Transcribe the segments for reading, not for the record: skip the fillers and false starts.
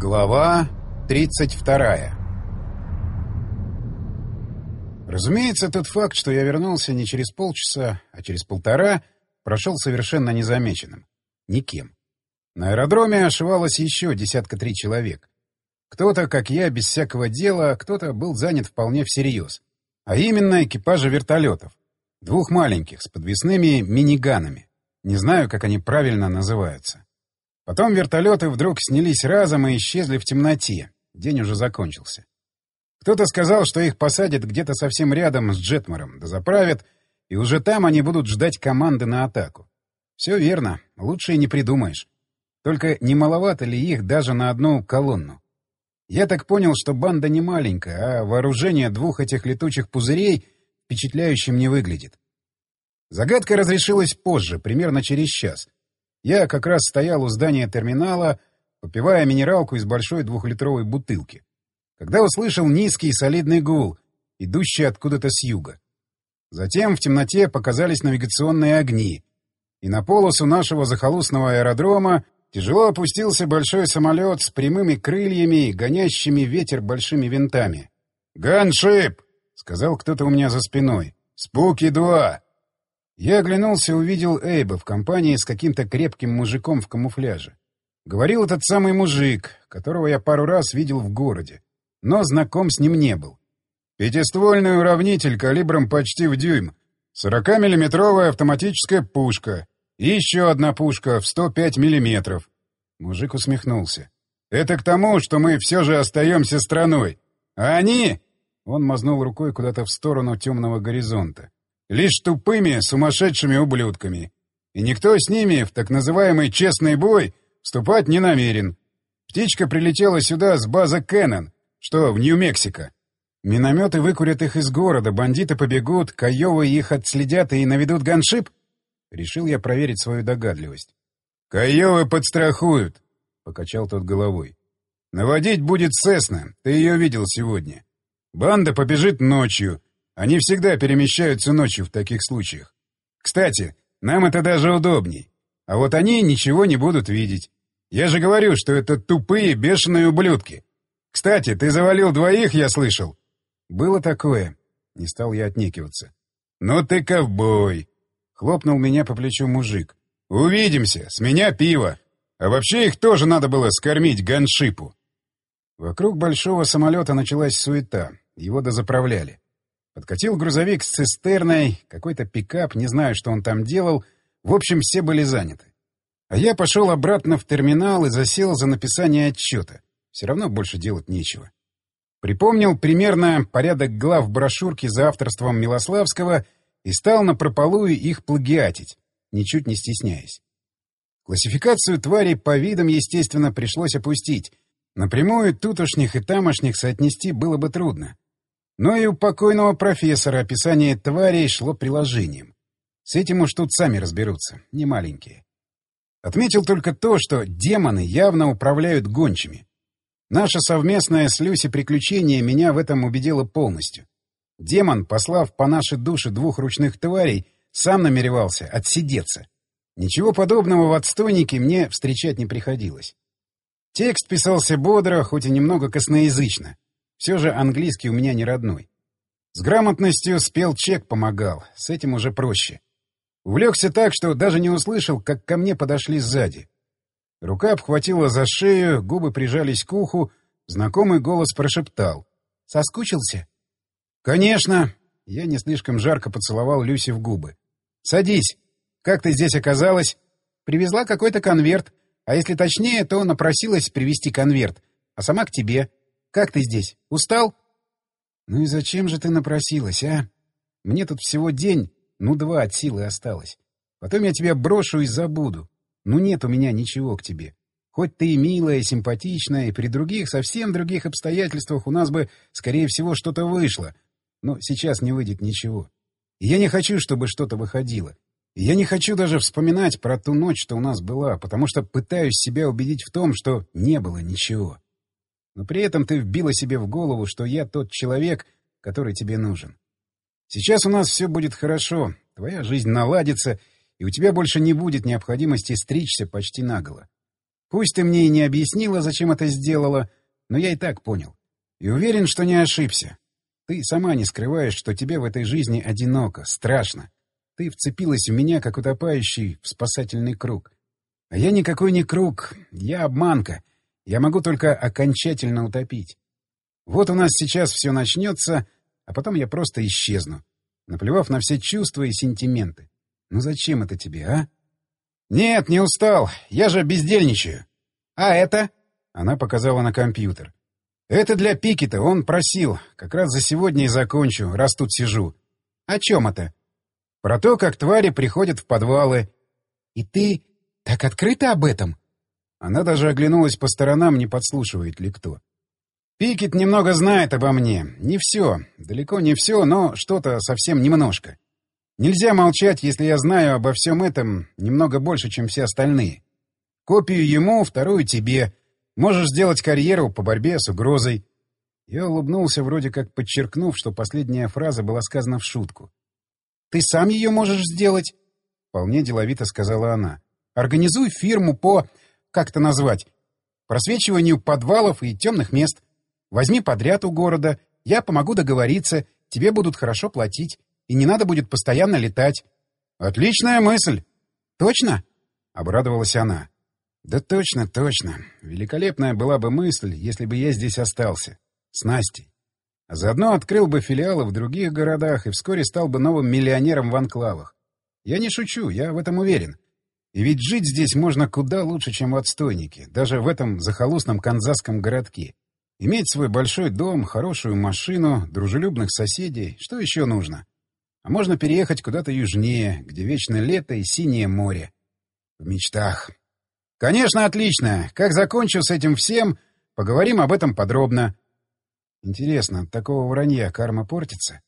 Глава 32. Разумеется, тот факт, что я вернулся не через полчаса, а через полтора, прошел совершенно незамеченным. Никем. На аэродроме ошивалось еще 3 человек. Кто-то, как я, без всякого дела, а кто-то был занят вполне всерьез. А именно экипажи вертолетов. 2 маленьких, с подвесными миниганами. Не знаю, как они правильно называются. Потом вертолеты вдруг снялись разом и исчезли в темноте. День уже закончился. Кто-то сказал, что их посадят где-то совсем рядом с Джетмором, дозаправят, и уже там они будут ждать команды на атаку. Все верно, лучше и не придумаешь. Только не маловато ли их даже на одну колонну? Я так понял, что банда не маленькая, а вооружение 2 этих летучих пузырей впечатляющим не выглядит. Загадка разрешилась позже, примерно через час. Я как раз стоял у здания терминала, попивая минералку из большой 2-литровой бутылки, когда услышал низкий солидный гул, идущий откуда-то с юга. Затем в темноте показались навигационные огни, и на полосу нашего захолустного аэродрома тяжело опустился большой самолет с прямыми крыльями и гонящими ветер большими винтами. «Ганшип!» — сказал кто-то у меня за спиной. «Спуки-2!» Я оглянулся и увидел Эйба в компании с каким-то крепким мужиком в камуфляже. Говорил этот самый мужик, которого я пару раз видел в городе, но знаком с ним не был. 5-ствольный уравнитель калибром почти в дюйм, 40-миллиметровая автоматическая пушка и еще одна пушка в 105 миллиметров. Мужик усмехнулся. «Это к тому, что мы все же остаемся страной. А они...» Он мазнул рукой куда-то в сторону темного горизонта. «Лишь тупыми, сумасшедшими ублюдками. И никто с ними в так называемый честный бой вступать не намерен. Птичка прилетела сюда с базы Кеннон, что в Нью-Мексико. Минометы выкурят их из города, бандиты побегут, Каёвы их отследят и наведут ганшип?» Решил я проверить свою догадливость. «Каёвы подстрахуют», — покачал тот головой. «Наводить будет Сесна, ты ее видел сегодня. Банда побежит ночью. Они всегда перемещаются ночью в таких случаях. Кстати, нам это даже удобней. А вот они ничего не будут видеть. Я же говорю, что это тупые, бешеные ублюдки. Кстати, ты завалил 2, я слышал». «Было такое». Не стал я отнекиваться. «Ну ты ковбой!» — хлопнул меня по плечу мужик. «Увидимся, с меня пиво. А вообще их тоже надо было скормить ганшипу». Вокруг большого самолета началась суета. Его дозаправляли. Подкатил грузовик с цистерной, какой-то пикап, не знаю, что он там делал. В общем, все были заняты. А я пошел обратно в терминал и засел за написание отчета. Все равно больше делать нечего. Припомнил примерно порядок глав брошюрки за авторством Милославского и стал напропалую их плагиатить, ничуть не стесняясь. Классификацию тварей по видам, естественно, пришлось опустить. Напрямую тутошних и тамошних соотнести было бы трудно. Но и у покойного профессора описание тварей шло приложением. С этим уж тут сами разберутся, не маленькие. Отметил только то, что демоны явно управляют гончими. Наше совместное с Люси приключение меня в этом убедило полностью. Демон, послав по нашей душе 2 ручных тварей, сам намеревался отсидеться. Ничего подобного в отстойнике мне встречать не приходилось. Текст писался бодро, хоть и немного косноязычно. Все же английский у меня не родной. С грамотностью спелчек помогал, с этим уже проще. Увлекся так, что даже не услышал, как ко мне подошли сзади. Рука обхватила за шею, губы прижались к уху, знакомый голос прошептал. «Соскучился?» «Конечно!» Я не слишком жарко поцеловал Люси в губы. «Садись. Как ты здесь оказалась?» «Привезла какой-то конверт. А если точнее, то напросилась привезти конверт. А сама к тебе. Как ты здесь? Устал?» «Ну и зачем же ты напросилась, а? Мне тут всего день, 2 от силы осталось. Потом я тебя брошу и забуду. Нет у меня ничего к тебе. Хоть ты и милая, и симпатичная, и при других, совсем других обстоятельствах у нас бы, скорее всего, что-то вышло. Но сейчас не выйдет ничего. И я не хочу, чтобы что-то выходило. И я не хочу даже вспоминать про ту ночь, что у нас была, потому что пытаюсь себя убедить в том, что не было ничего. Но при этом ты вбила себе в голову, что я тот человек, который тебе нужен. Сейчас у нас все будет хорошо, твоя жизнь наладится, и у тебя больше не будет необходимости стричься почти наголо. Пусть ты мне и не объяснила, зачем это сделала, но я и так понял. И уверен, что не ошибся. Ты сама не скрываешь, что тебе в этой жизни одиноко, страшно. Ты вцепилась в меня, как утопающий в спасательный круг. А я никакой не круг, я обманка. Я могу только окончательно утопить. Вот у нас сейчас все начнется, а потом я просто исчезну, наплевав на все чувства и сентименты. Ну зачем это тебе, а? Нет, не устал, я же бездельничаю. А это? Она показала на компьютер. Это для Пикета, он просил. Как раз за сегодня и закончу, раз тут сижу. О чем это? Про то, как твари приходят в подвалы. И ты так открыто об этом? Она даже оглянулась по сторонам, не подслушивает ли кто. Пикет немного знает обо мне. Не все, далеко не все, но что-то совсем немножко. Нельзя молчать, если я знаю обо всем этом немного больше, чем все остальные. Копию ему, вторую тебе. Можешь сделать карьеру по борьбе с угрозой. Я улыбнулся, вроде как подчеркнув, что последняя фраза была сказана в шутку. «Ты сам ее можешь сделать?» — вполне деловито сказала она. «Организуй фирму по... как это назвать? Просвечиванию подвалов и темных мест. Возьми подряд у города, я помогу договориться, тебе будут хорошо платить, и не надо будет постоянно летать». «Отличная мысль!» «Точно?» — обрадовалась она. «Да точно, точно. Великолепная была бы мысль, если бы я здесь остался. С Настей. А заодно открыл бы филиалы в других городах и вскоре стал бы новым миллионером в анклавах. Я не шучу, я в этом уверен. И ведь жить здесь можно куда лучше, чем в отстойнике, даже в этом захолустном канзасском городке. Иметь свой большой дом, хорошую машину, дружелюбных соседей. Что еще нужно? А можно переехать куда-то южнее, где вечное лето и синее море. В мечтах. Конечно, отлично. Как закончу с этим всем, поговорим об этом подробно. Интересно, от такого вранья карма портится?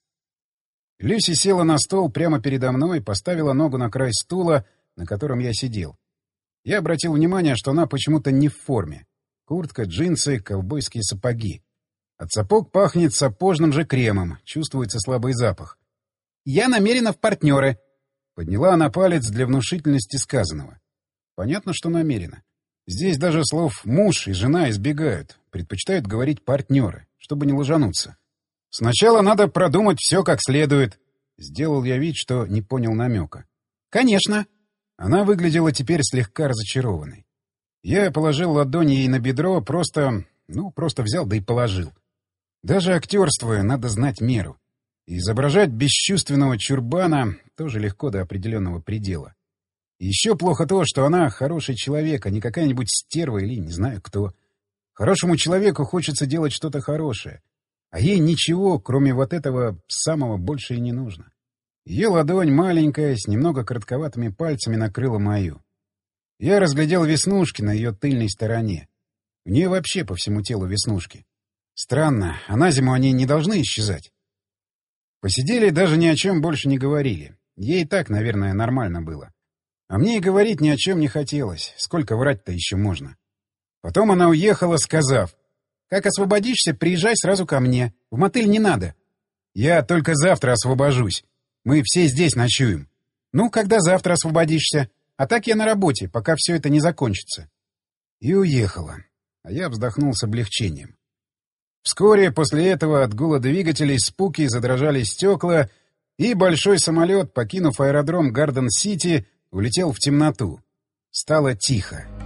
Люси села на стол прямо передо мной и поставила ногу на край стула, на котором я сидел. Я обратил внимание, что она почему-то не в форме. Куртка, джинсы, ковбойские сапоги. От сапог пахнет сапожным же кремом, чувствуется слабый запах. «Я намерена в партнеры», — подняла она палец для внушительности сказанного. Понятно, что намерена. Здесь даже слов «муж» и «жена» избегают, предпочитают говорить «партнеры», чтобы не лажануться. «Сначала надо продумать все как следует». Сделал я вид, что не понял намека. «Конечно». Она выглядела теперь слегка разочарованной. Я положил ладонь ей на бедро, просто взял да и положил. Даже актерствуя, надо знать меру. И изображать бесчувственного чурбана тоже легко до определенного предела. И еще плохо то, что она хороший человек, а не какая-нибудь стерва или не знаю кто. Хорошему человеку хочется делать что-то хорошее, а ей ничего, кроме вот этого самого, больше и не нужно. Ее ладонь маленькая, с немного коротковатыми пальцами накрыла мою. Я разглядел веснушки на ее тыльной стороне. У нее вообще по всему телу веснушки. Странно, а на зиму они не должны исчезать. Посидели, даже ни о чем больше не говорили. Ей и так, наверное, нормально было. А мне и говорить ни о чем не хотелось. Сколько врать-то еще можно? Потом она уехала, сказав: «Как освободишься, приезжай сразу ко мне. В мотель не надо». «Я только завтра освобожусь. Мы все здесь ночуем». «Ну, когда завтра освободишься? А так я на работе, пока все это не закончится». И уехала. А я вздохнул с облегчением. Вскоре после этого от гула двигателей спуки задрожали стекла, и большой самолет, покинув аэродром Гарден-Сити, улетел в темноту. Стало тихо.